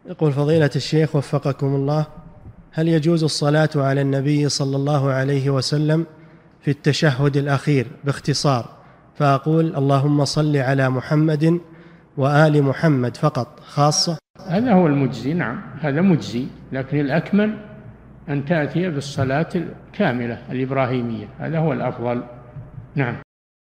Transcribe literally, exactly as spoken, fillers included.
يقول فضيلة الشيخ وفقكم الله، هل يجوز الصلاة على النبي صلى الله عليه وسلم في التشهد الأخير باختصار، فأقول اللهم صل على محمد وآل محمد فقط خاصة؟ هذا هو المجزي، نعم هذا مجزي، لكن الأكمل أن تأتي بالصلاة الكاملة الإبراهيمية، هذا هو الأفضل. نعم.